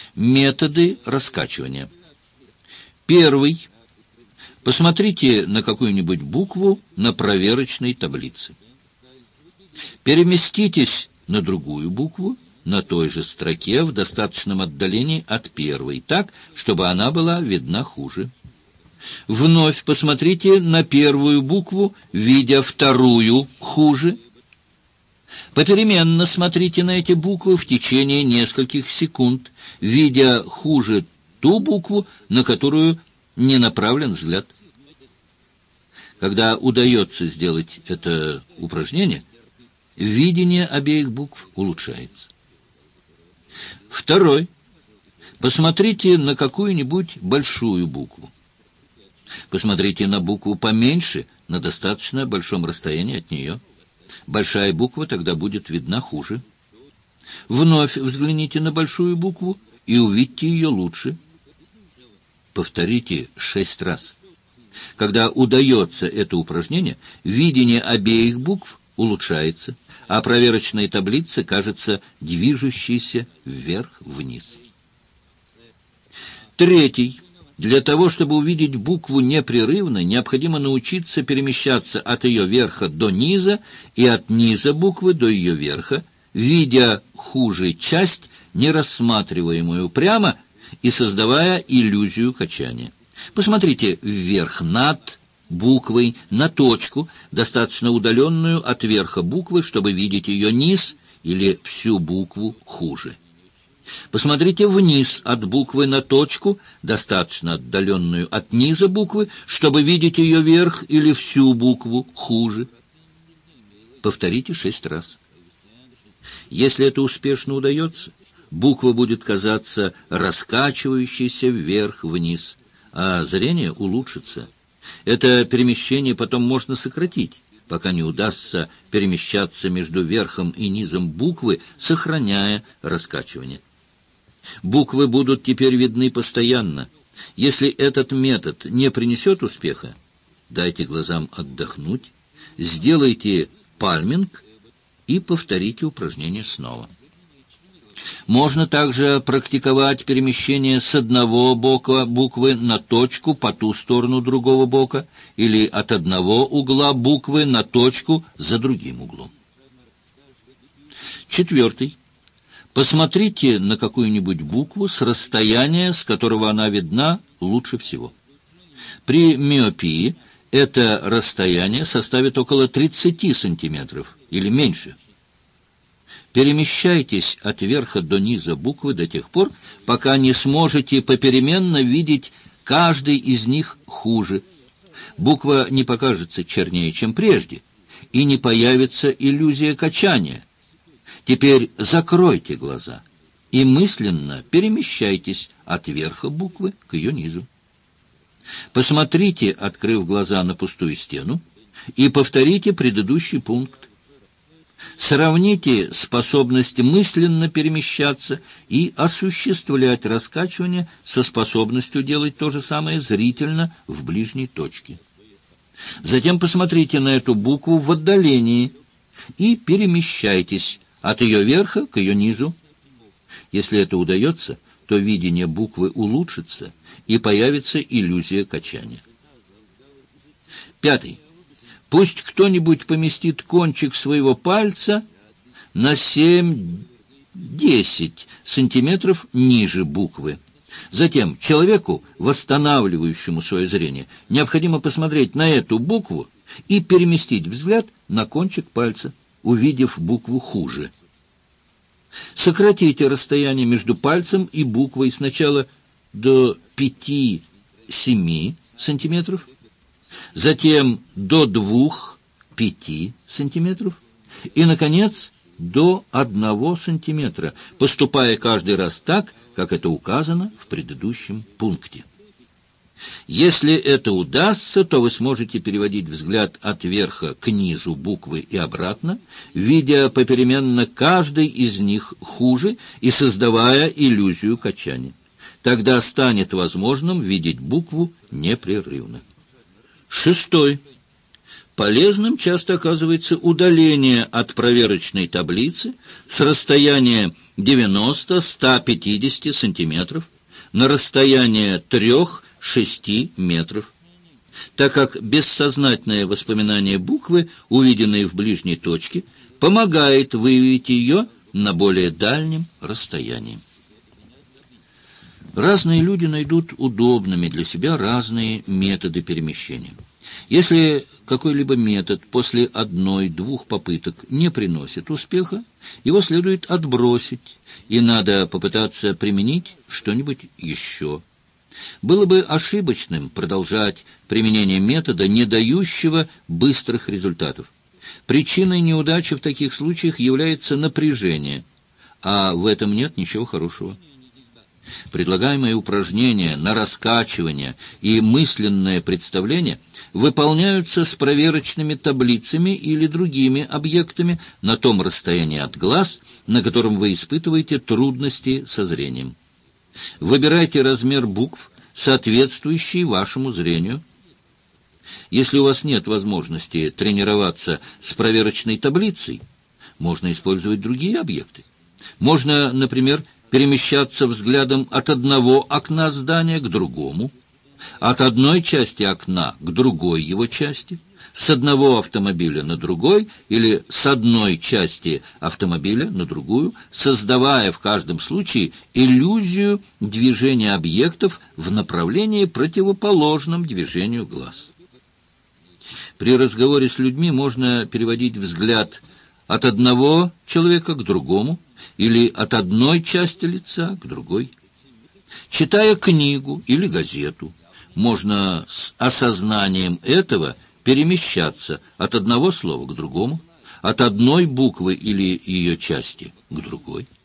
Методы раскачивания. Первый. Посмотрите на какую-нибудь букву на проверочной таблице. Переместитесь на другую букву на той же строке в достаточном отдалении от первой, так, чтобы она была видна хуже. Вновь посмотрите на первую букву, видя вторую хуже. Попеременно смотрите на эти буквы в течение нескольких секунд, видя хуже ту букву, на которую не направлен взгляд. Когда удается сделать это упражнение, видение обеих букв улучшается. Второй. Посмотрите на какую-нибудь большую букву. Посмотрите на букву поменьше, на достаточно большом расстоянии от нее. Большая буква тогда будет видна хуже. Вновь взгляните на большую букву и увидите ее лучше. Повторите 6 раз. Когда удается это упражнение, видение обеих букв улучшается, а проверочная таблица кажется движущейся вверх-вниз. Третий. Для того, чтобы увидеть букву непрерывно, необходимо научиться перемещаться от ее верха до низа и от низа буквы до ее верха, видя хуже часть, не рассматриваемую прямо, и создавая иллюзию качания. Посмотрите вверх над буквой, на точку, достаточно удаленную от верха буквы, чтобы видеть ее низ или всю букву хуже. Посмотрите вниз от буквы на точку, достаточно отдаленную от низа буквы, чтобы видеть ее верх или всю букву хуже. Повторите 6 раз. Если это успешно удается, буква будет казаться раскачивающейся вверх-вниз, а зрение улучшится. Это перемещение потом можно сократить, пока не удастся перемещаться между верхом и низом буквы, сохраняя раскачивание. Буквы будут теперь видны постоянно. Если этот метод не принесет успеха, дайте глазам отдохнуть, сделайте пальминг и повторите упражнение снова. Можно также практиковать перемещение с одного бока буквы на точку по ту сторону другого бока или от одного угла буквы на точку за другим углом. Четвертый. Посмотрите на какую-нибудь букву с расстояния, с которого она видна лучше всего. При миопии это расстояние составит около 30 сантиметров или меньше. Перемещайтесь от верха до низа буквы до тех пор, пока не сможете попеременно видеть каждый из них хуже. Буква не покажется чернее, чем прежде, и не появится иллюзия качания. Теперь закройте глаза и мысленно перемещайтесь от верха буквы к ее низу. Посмотрите, открыв глаза, на пустую стену и повторите предыдущий пункт. Сравните способность мысленно перемещаться и осуществлять раскачивание со способностью делать то же самое зрительно в ближней точке. Затем посмотрите на эту букву в отдалении и перемещайтесь от ее верха к ее низу. Если это удается, то видение буквы улучшится и появится иллюзия качания. Пятый. Пусть кто-нибудь поместит кончик своего пальца на 7-10 сантиметров ниже буквы. Затем человеку, восстанавливающему свое зрение, необходимо посмотреть на эту букву и переместить взгляд на кончик пальца, увидев букву хуже. Сократите расстояние между пальцем и буквой сначала до 5-7 сантиметров, затем до 2-5 сантиметров и, наконец, до 1 сантиметра, поступая каждый раз так, как это указано в предыдущем пункте. Если это удастся, то вы сможете переводить взгляд от верха к низу буквы и обратно, видя попеременно каждый из них хуже и создавая иллюзию качания. Тогда станет возможным видеть букву непрерывно. Шестой. Полезным часто оказывается удаление от проверочной таблицы с расстояния 90-150 сантиметров на расстояние 3-6 метров, так как бессознательное воспоминание буквы, увиденной в ближней точке, помогает выявить ее на более дальнем расстоянии. Разные люди найдут удобными для себя разные методы перемещения. Если какой-либо метод после 1-2 попыток не приносит успеха, его следует отбросить, и надо попытаться применить что-нибудь еще. Было бы ошибочным продолжать применение метода, не дающего быстрых результатов. Причиной неудачи в таких случаях является напряжение, а в этом нет ничего хорошего. Предлагаемые упражнения на раскачивание и мысленное представление выполняются с проверочными таблицами или другими объектами на том расстоянии от глаз, на котором вы испытываете трудности со зрением. Выбирайте размер букв, соответствующий вашему зрению. Если у вас нет возможности тренироваться с проверочной таблицей, можно использовать другие объекты. Можно, например, перемещаться взглядом от одного окна здания к другому, от одной части окна к другой его части, с одного автомобиля на другой или с одной части автомобиля на другую, создавая в каждом случае иллюзию движения объектов в направлении, противоположном движению глаз. При разговоре с людьми можно переводить взгляд от одного человека к другому или от одной части лица к другой. Читая книгу или газету, можно с осознанием этого перемещаться от одного слова к другому, от одной буквы или ее части к другой.